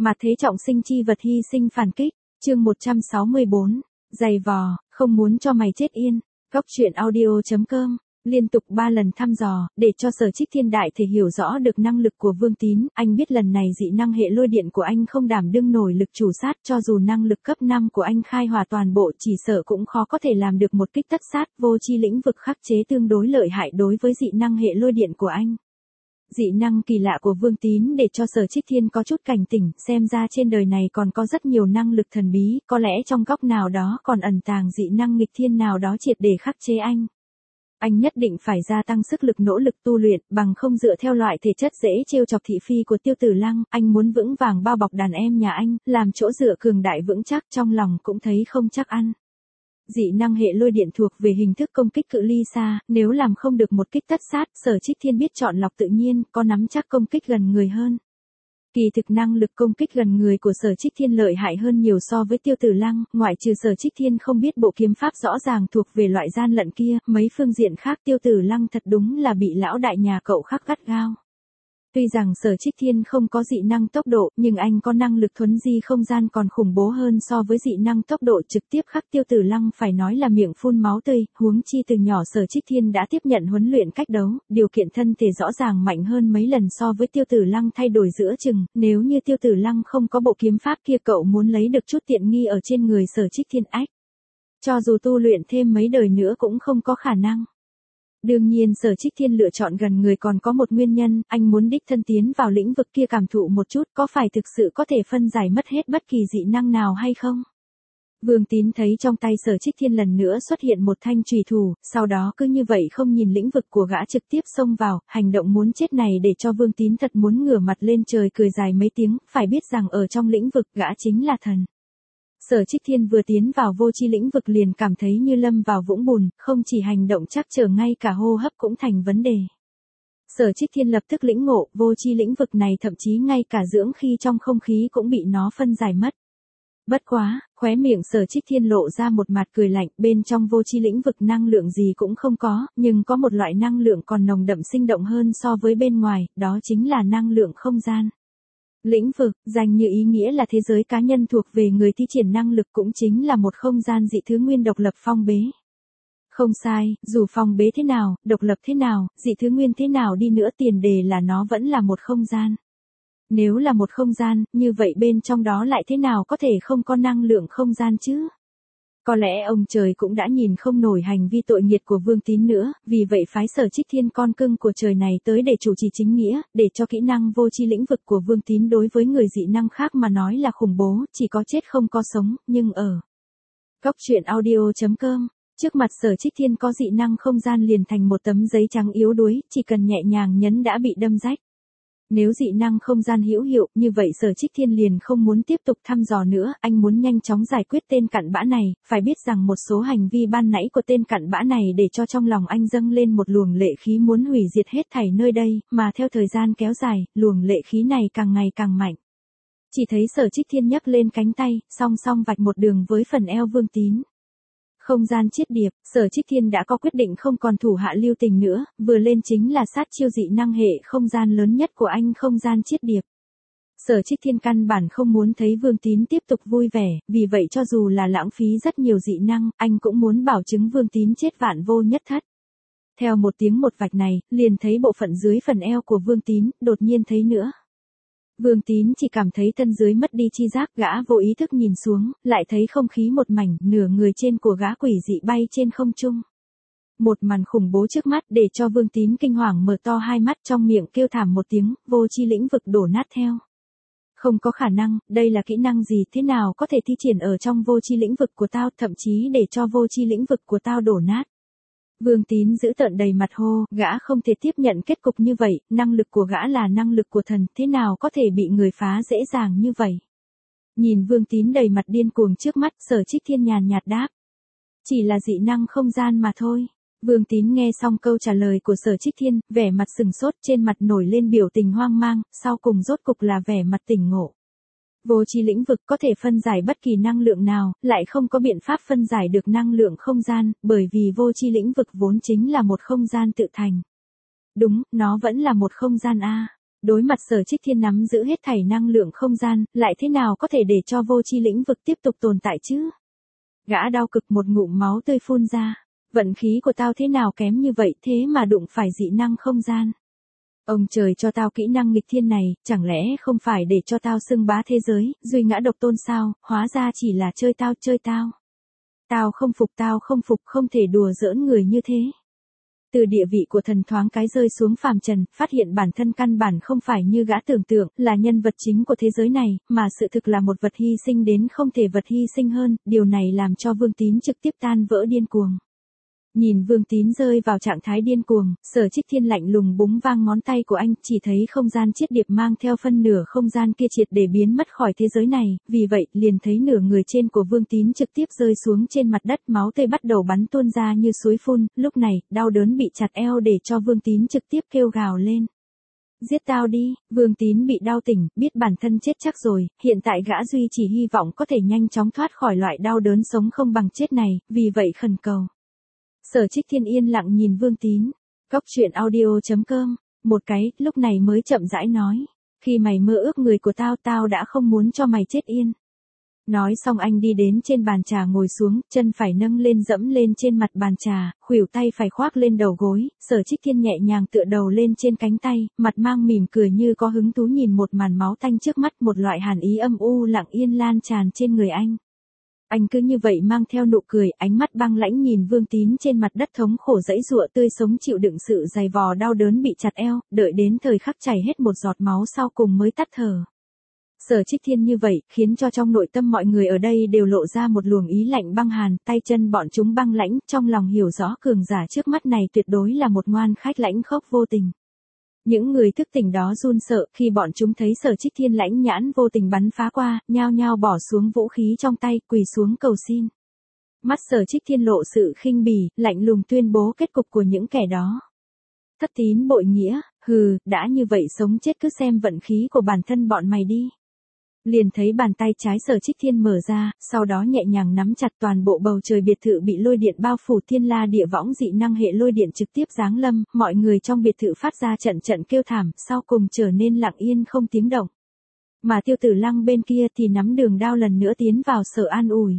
Mà thế trọng sinh chi vật hy sinh phản kích, chương 164, giày vò, không muốn cho mày chết yên, góc truyện audio.com. Liên tục 3 lần thăm dò, để cho Sở Trích Thiên đại thể hiểu rõ được năng lực của Vương Tín, anh biết lần này dị năng hệ lôi điện của anh không đảm đương nổi lực chủ sát, cho dù năng lực cấp 5 của anh khai hỏa toàn bộ chỉ sợ cũng khó có thể làm được một kích tất sát, vô chi lĩnh vực khắc chế tương đối lợi hại đối với dị năng hệ lôi điện của anh. Dị năng kỳ lạ của Vương Tín để cho Sở Trích Thiên có chút cảnh tỉnh, xem ra trên đời này còn có rất nhiều năng lực thần bí, có lẽ trong góc nào đó còn ẩn tàng dị năng nghịch thiên nào đó triệt để khắc chế anh. Anh nhất định phải gia tăng sức lực nỗ lực tu luyện, bằng không dựa theo loại thể chất dễ trêu chọc thị phi của Tiêu Tử Lăng, anh muốn vững vàng bao bọc đàn em nhà anh, làm chỗ dựa cường đại vững chắc, trong lòng cũng thấy không chắc ăn. Dị năng hệ lôi điện thuộc về hình thức công kích cự ly xa, nếu làm không được một kích tất sát, Sở Trích Thiên biết chọn lọc tự nhiên, có nắm chắc công kích gần người hơn. Kỳ thực năng lực công kích gần người của Sở Trích Thiên lợi hại hơn nhiều so với Tiêu Tử Lăng, ngoại trừ Sở Trích Thiên không biết bộ kiếm pháp rõ ràng thuộc về loại gian lận kia, mấy phương diện khác Tiêu Tử Lăng thật đúng là bị lão đại nhà cậu khắc gắt gao. Tuy rằng Sở Trích Thiên không có dị năng tốc độ, nhưng anh có năng lực thuấn di không gian còn khủng bố hơn so với dị năng tốc độ trực tiếp khắc Tiêu Tử Lăng phải nói là miệng phun máu tươi, huống chi từ nhỏ Sở Trích Thiên đã tiếp nhận huấn luyện cách đấu, điều kiện thân thể rõ ràng mạnh hơn mấy lần so với Tiêu Tử Lăng thay đổi giữa chừng, nếu như Tiêu Tử Lăng không có bộ kiếm pháp kia cậu muốn lấy được chút tiện nghi ở trên người Sở Trích Thiên ách. Cho dù tu luyện thêm mấy đời nữa cũng không có khả năng. Đương nhiên Sở Trích Thiên lựa chọn gần người còn có một nguyên nhân, anh muốn đích thân tiến vào lĩnh vực kia cảm thụ một chút, có phải thực sự có thể phân giải mất hết bất kỳ dị năng nào hay không? Vương Tín thấy trong tay Sở Trích Thiên lần nữa xuất hiện một thanh chùy thủ, sau đó cứ như vậy không nhìn lĩnh vực của gã trực tiếp xông vào, hành động muốn chết này để cho Vương Tín thật muốn ngửa mặt lên trời cười dài mấy tiếng, phải biết rằng ở trong lĩnh vực gã chính là thần. Sở Trích Thiên vừa tiến vào vô chi lĩnh vực liền cảm thấy như lâm vào vũng bùn, không chỉ hành động chắc chờ ngay cả hô hấp cũng thành vấn đề. Sở Trích Thiên lập tức lĩnh ngộ, vô chi lĩnh vực này thậm chí ngay cả dưỡng khí trong không khí cũng bị nó phân giải mất. Bất quá, khóe miệng Sở Trích Thiên lộ ra một mặt cười lạnh, bên trong vô chi lĩnh vực năng lượng gì cũng không có, nhưng có một loại năng lượng còn nồng đậm sinh động hơn so với bên ngoài, đó chính là năng lượng không gian. Lĩnh vực, danh như ý nghĩa là thế giới cá nhân thuộc về người thi triển năng lực cũng chính là một không gian dị thứ nguyên độc lập phong bế. Không sai, dù phong bế thế nào, độc lập thế nào, dị thứ nguyên thế nào đi nữa tiền đề là nó vẫn là một không gian. Nếu là một không gian, như vậy bên trong đó lại thế nào có thể không có năng lượng không gian chứ? Có lẽ ông trời cũng đã nhìn không nổi hành vi tội nghiệt của Vương Tín nữa, vì vậy phái Sở Trích Thiên con cưng của trời này tới để chủ trì chính nghĩa, để cho kỹ năng vô chi lĩnh vực của Vương Tín đối với người dị năng khác mà nói là khủng bố, chỉ có chết không có sống, nhưng ở góc truyện audio.com, trước mặt Sở Trích Thiên có dị năng không gian liền thành một tấm giấy trắng yếu đuối, chỉ cần nhẹ nhàng nhấn đã bị đâm rách. Nếu dị năng không gian hữu hiệu, như vậy Sở Trích Thiên liền không muốn tiếp tục thăm dò nữa, anh muốn nhanh chóng giải quyết tên cặn bã này, phải biết rằng một số hành vi ban nãy của tên cặn bã này để cho trong lòng anh dâng lên một luồng lệ khí muốn hủy diệt hết thảy nơi đây, mà theo thời gian kéo dài, luồng lệ khí này càng ngày càng mạnh. Chỉ thấy Sở Trích Thiên nhấc lên cánh tay, song song vạch một đường với phần eo Vương Tín. Không gian chiết điệp, Sở Trích Thiên đã có quyết định không còn thủ hạ lưu tình nữa, vừa lên chính là sát chiêu dị năng hệ không gian lớn nhất của anh không gian chiết điệp. Sở Trích Thiên căn bản không muốn thấy Vương Tín tiếp tục vui vẻ, vì vậy cho dù là lãng phí rất nhiều dị năng, anh cũng muốn bảo chứng Vương Tín chết vạn vô nhất thất. Theo một tiếng một vạch này, liền thấy bộ phận dưới phần eo của Vương Tín, đột nhiên thấy nữa. Vương Tín chỉ cảm thấy thân dưới mất đi chi giác, gã vô ý thức nhìn xuống, lại thấy không khí một mảnh, nửa người trên của gã quỷ dị bay trên không trung. Một màn khủng bố trước mắt để cho Vương Tín kinh hoàng mở to hai mắt, trong miệng kêu thảm một tiếng, vô chi lĩnh vực đổ nát theo. Không có khả năng, đây là kỹ năng gì, thế nào có thể thi triển ở trong vô chi lĩnh vực của tao, thậm chí để cho vô chi lĩnh vực của tao đổ nát. Vương Tín giữ tợn đầy mặt hô, gã không thể tiếp nhận kết cục như vậy, năng lực của gã là năng lực của thần, thế nào có thể bị người phá dễ dàng như vậy. Nhìn Vương Tín đầy mặt điên cuồng trước mắt, Sở Trích Thiên nhàn nhạt đáp. Chỉ là dị năng không gian mà thôi. Vương Tín nghe xong câu trả lời của Sở Trích Thiên, vẻ mặt sừng sốt, trên mặt nổi lên biểu tình hoang mang, sau cùng rốt cục là vẻ mặt tỉnh ngộ. Vô chi lĩnh vực có thể phân giải bất kỳ năng lượng nào, lại không có biện pháp phân giải được năng lượng không gian, bởi vì vô chi lĩnh vực vốn chính là một không gian tự thành. Đúng, nó vẫn là một không gian A. Đối mặt Sở Trích Thiên nắm giữ hết thảy năng lượng không gian, lại thế nào có thể để cho vô tri lĩnh vực tiếp tục tồn tại chứ? Gã đau cực một ngụm máu tươi phun ra. Vận khí của tao thế nào kém như vậy thế mà đụng phải dị năng không gian. Ông trời cho tao kỹ năng nghịch thiên này, chẳng lẽ không phải để cho tao xưng bá thế giới, duy ngã độc tôn sao, hóa ra chỉ là chơi tao. Tao không phục, không thể đùa giỡn người như thế. Từ địa vị của thần thoáng cái rơi xuống phàm trần, phát hiện bản thân căn bản không phải như gã tưởng tượng, là nhân vật chính của thế giới này, mà sự thực là một vật hy sinh đến không thể vật hy sinh hơn, điều này làm cho Vương Tín trực tiếp tan vỡ điên cuồng. Nhìn Vương Tín rơi vào trạng thái điên cuồng, Sở Trích Thiên lạnh lùng búng vang ngón tay của anh, chỉ thấy không gian chiết điệp mang theo phân nửa không gian kia triệt để biến mất khỏi thế giới này, vì vậy, liền thấy nửa người trên của Vương Tín trực tiếp rơi xuống trên mặt đất, máu tươi bắt đầu bắn tuôn ra như suối phun, lúc này, đau đớn bị chặt eo để cho Vương Tín trực tiếp kêu gào lên. Giết tao đi, Vương Tín bị đau tỉnh, biết bản thân chết chắc rồi, hiện tại gã duy chỉ hy vọng có thể nhanh chóng thoát khỏi loại đau đớn sống không bằng chết này, vì vậy khẩn cầu. Sở Trích Thiên yên lặng nhìn Vương Tín. Góc truyện audio.com. Một cái, lúc này mới chậm rãi nói. Khi mày mơ ước người của tao đã không muốn cho mày chết yên. Nói xong anh đi đến trên bàn trà ngồi xuống, chân phải nâng lên dẫm lên trên mặt bàn trà, khuỷu tay phải khoác lên đầu gối, Sở Trích Thiên nhẹ nhàng tựa đầu lên trên cánh tay, mặt mang mỉm cười như có hứng thú nhìn một màn máu tanh trước mắt, một loại hàn ý âm u lặng yên lan tràn trên người anh. Anh cứ như vậy mang theo nụ cười, ánh mắt băng lãnh nhìn Vương Tín trên mặt đất thống khổ dãy giụa tươi sống chịu đựng sự dày vò đau đớn bị chặt eo, đợi đến thời khắc chảy hết một giọt máu sau cùng mới tắt thở. Sở Trích Thiên như vậy, khiến cho trong nội tâm mọi người ở đây đều lộ ra một luồng ý lạnh băng hàn, tay chân bọn chúng băng lãnh, trong lòng hiểu rõ cường giả trước mắt này tuyệt đối là một ngoan khách lãnh khốc vô tình. Những người thức tỉnh đó run sợ khi bọn chúng thấy Sở Trích Thiên lãnh nhãn vô tình bắn phá qua, nhao nhao bỏ xuống vũ khí trong tay, quỳ xuống cầu xin. Mắt Sở Trích Thiên lộ sự khinh bỉ, lạnh lùng tuyên bố kết cục của những kẻ đó. Thất tín bội nghĩa, hừ, đã như vậy sống chết cứ xem vận khí của bản thân bọn mày đi. Liền thấy bàn tay trái Sở Trích Thiên mở ra, sau đó nhẹ nhàng nắm chặt toàn bộ bầu trời biệt thự bị lôi điện bao phủ, thiên la địa võng dị năng hệ lôi điện trực tiếp giáng lâm, mọi người trong biệt thự phát ra trận kêu thảm, sau cùng trở nên lặng yên không tiếng động. Mà Tiêu Tử Lăng bên kia thì nắm đường đao lần nữa tiến vào Sở an ủi.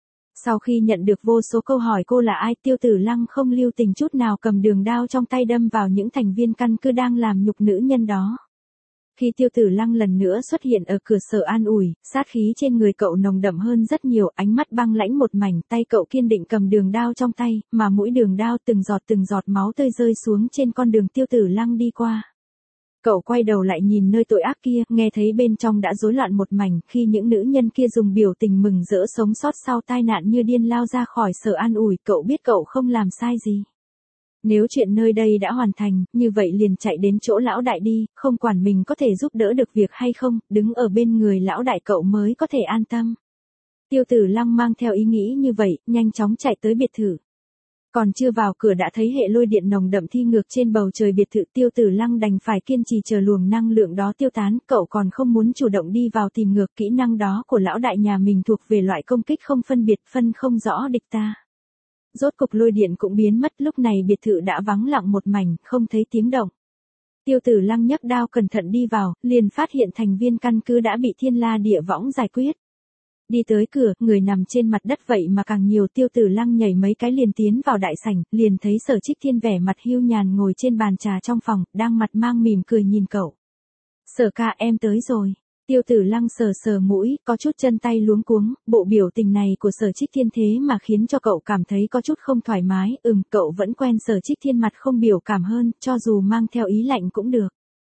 Sau khi nhận được vô số câu hỏi cô là ai, Tiêu Tử Lăng không lưu tình chút nào cầm đường đao trong tay đâm vào những thành viên căn cứ đang làm nhục nữ nhân đó. Khi Tiêu Tử Lăng lần nữa xuất hiện ở cửa Sở an ủi, sát khí trên người cậu nồng đậm hơn rất nhiều, ánh mắt băng lãnh một mảnh, tay cậu kiên định cầm đường đao trong tay, mà mũi đường đao từng giọt máu tươi rơi xuống trên con đường Tiêu Tử Lăng đi qua. Cậu quay đầu lại nhìn nơi tội ác kia, nghe thấy bên trong đã rối loạn một mảnh, khi những nữ nhân kia dùng biểu tình mừng rỡ sống sót sau tai nạn như điên lao ra khỏi Sở an ủi, cậu biết cậu không làm sai gì. Nếu chuyện nơi đây đã hoàn thành, như vậy liền chạy đến chỗ lão đại đi, không quản mình có thể giúp đỡ được việc hay không, đứng ở bên người lão đại cậu mới có thể an tâm. Tiêu Tử Lăng mang theo ý nghĩ như vậy, nhanh chóng chạy tới biệt thự. Còn chưa vào cửa đã thấy hệ lôi điện nồng đậm thi ngược trên bầu trời biệt thự, Tiêu Tử Lăng đành phải kiên trì chờ luồng năng lượng đó tiêu tán, cậu còn không muốn chủ động đi vào tìm ngược, kỹ năng đó của lão đại nhà mình thuộc về loại công kích không phân biệt, phân không rõ địch ta. Rốt cục lôi điện cũng biến mất, lúc này biệt thự đã vắng lặng một mảnh, không thấy tiếng động. Tiêu Tử Lăng nhấc đao cẩn thận đi vào, liền phát hiện thành viên căn cứ đã bị thiên la địa võng giải quyết. Đi tới cửa, người nằm trên mặt đất vậy mà càng nhiều, Tiêu Tử Lăng nhảy mấy cái liền tiến vào đại sảnh, liền thấy Sở Trích Thiên vẻ mặt hiu nhàn ngồi trên bàn trà trong phòng, đang mặt mang mỉm cười nhìn cậu. Sở ca em tới rồi. Tiêu Tử Lăng sờ mũi, có chút chân tay luống cuống, bộ biểu tình này của Sở Trích Thiên thế mà khiến cho cậu cảm thấy có chút không thoải mái, cậu vẫn quen Sở Trích Thiên mặt không biểu cảm hơn, cho dù mang theo ý lạnh cũng được.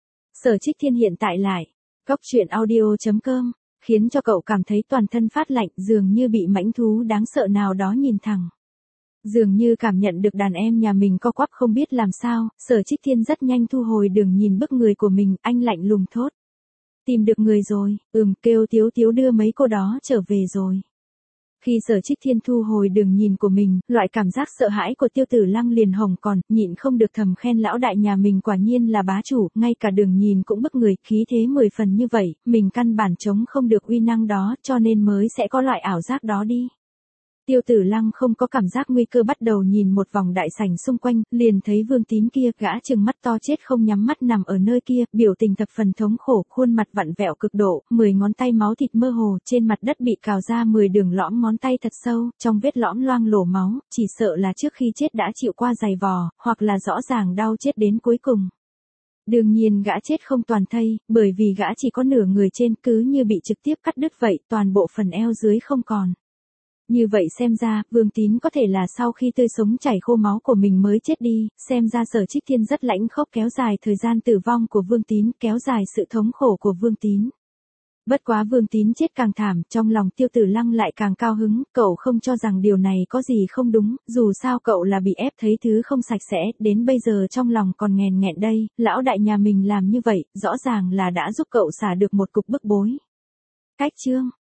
Sở Trích Thiên hiện tại lại, góc truyện audio.com, khiến cho cậu cảm thấy toàn thân phát lạnh, dường như bị mãnh thú đáng sợ nào đó nhìn thẳng. Dường như cảm nhận được đàn em nhà mình co quắp không biết làm sao, Sở Trích Thiên rất nhanh thu hồi đường nhìn bức người của mình, anh lạnh lùng thốt. Tìm được người rồi, kêu Tiếu Tiếu đưa mấy cô đó trở về rồi. Khi Sở Trích Thiên thu hồi đường nhìn của mình, loại cảm giác sợ hãi của Tiêu Tử Lăng liền hồng còn, nhịn không được thầm khen lão đại nhà mình quả nhiên là bá chủ, ngay cả đường nhìn cũng bức người, khí thế 10 phần như vậy, mình căn bản chống không được uy năng đó, cho nên mới sẽ có loại ảo giác đó đi. Tiêu Tử Lăng không có cảm giác nguy cơ, bắt đầu nhìn một vòng đại sảnh xung quanh, liền thấy Vương Tín kia, gã trừng mắt to chết không nhắm mắt nằm ở nơi kia, biểu tình thập phần thống khổ, khuôn mặt vặn vẹo cực độ, 10 ngón tay máu thịt mơ hồ, trên mặt đất bị cào ra 10 đường lõm ngón tay thật sâu, trong vết lõm loang lổ máu, chỉ sợ là trước khi chết đã chịu qua giày vò, hoặc là rõ ràng đau chết đến cuối cùng. Đương nhiên gã chết không toàn thây, bởi vì gã chỉ có nửa người trên, cứ như bị trực tiếp cắt đứt vậy, toàn bộ phần eo dưới không còn. Như vậy xem ra, Vương Tín có thể là sau khi tươi sống chảy khô máu của mình mới chết đi, xem ra Sở Trích Thiên rất lãnh khốc, kéo dài thời gian tử vong của Vương Tín, kéo dài sự thống khổ của Vương Tín. Bất quá Vương Tín chết càng thảm, trong lòng Tiêu Tử Lăng lại càng cao hứng, cậu không cho rằng điều này có gì không đúng, dù sao cậu là bị ép thấy thứ không sạch sẽ, đến bây giờ trong lòng còn nghèn nghẹn đây, lão đại nhà mình làm như vậy, rõ ràng là đã giúp cậu xả được một cục bức bối. Cách chương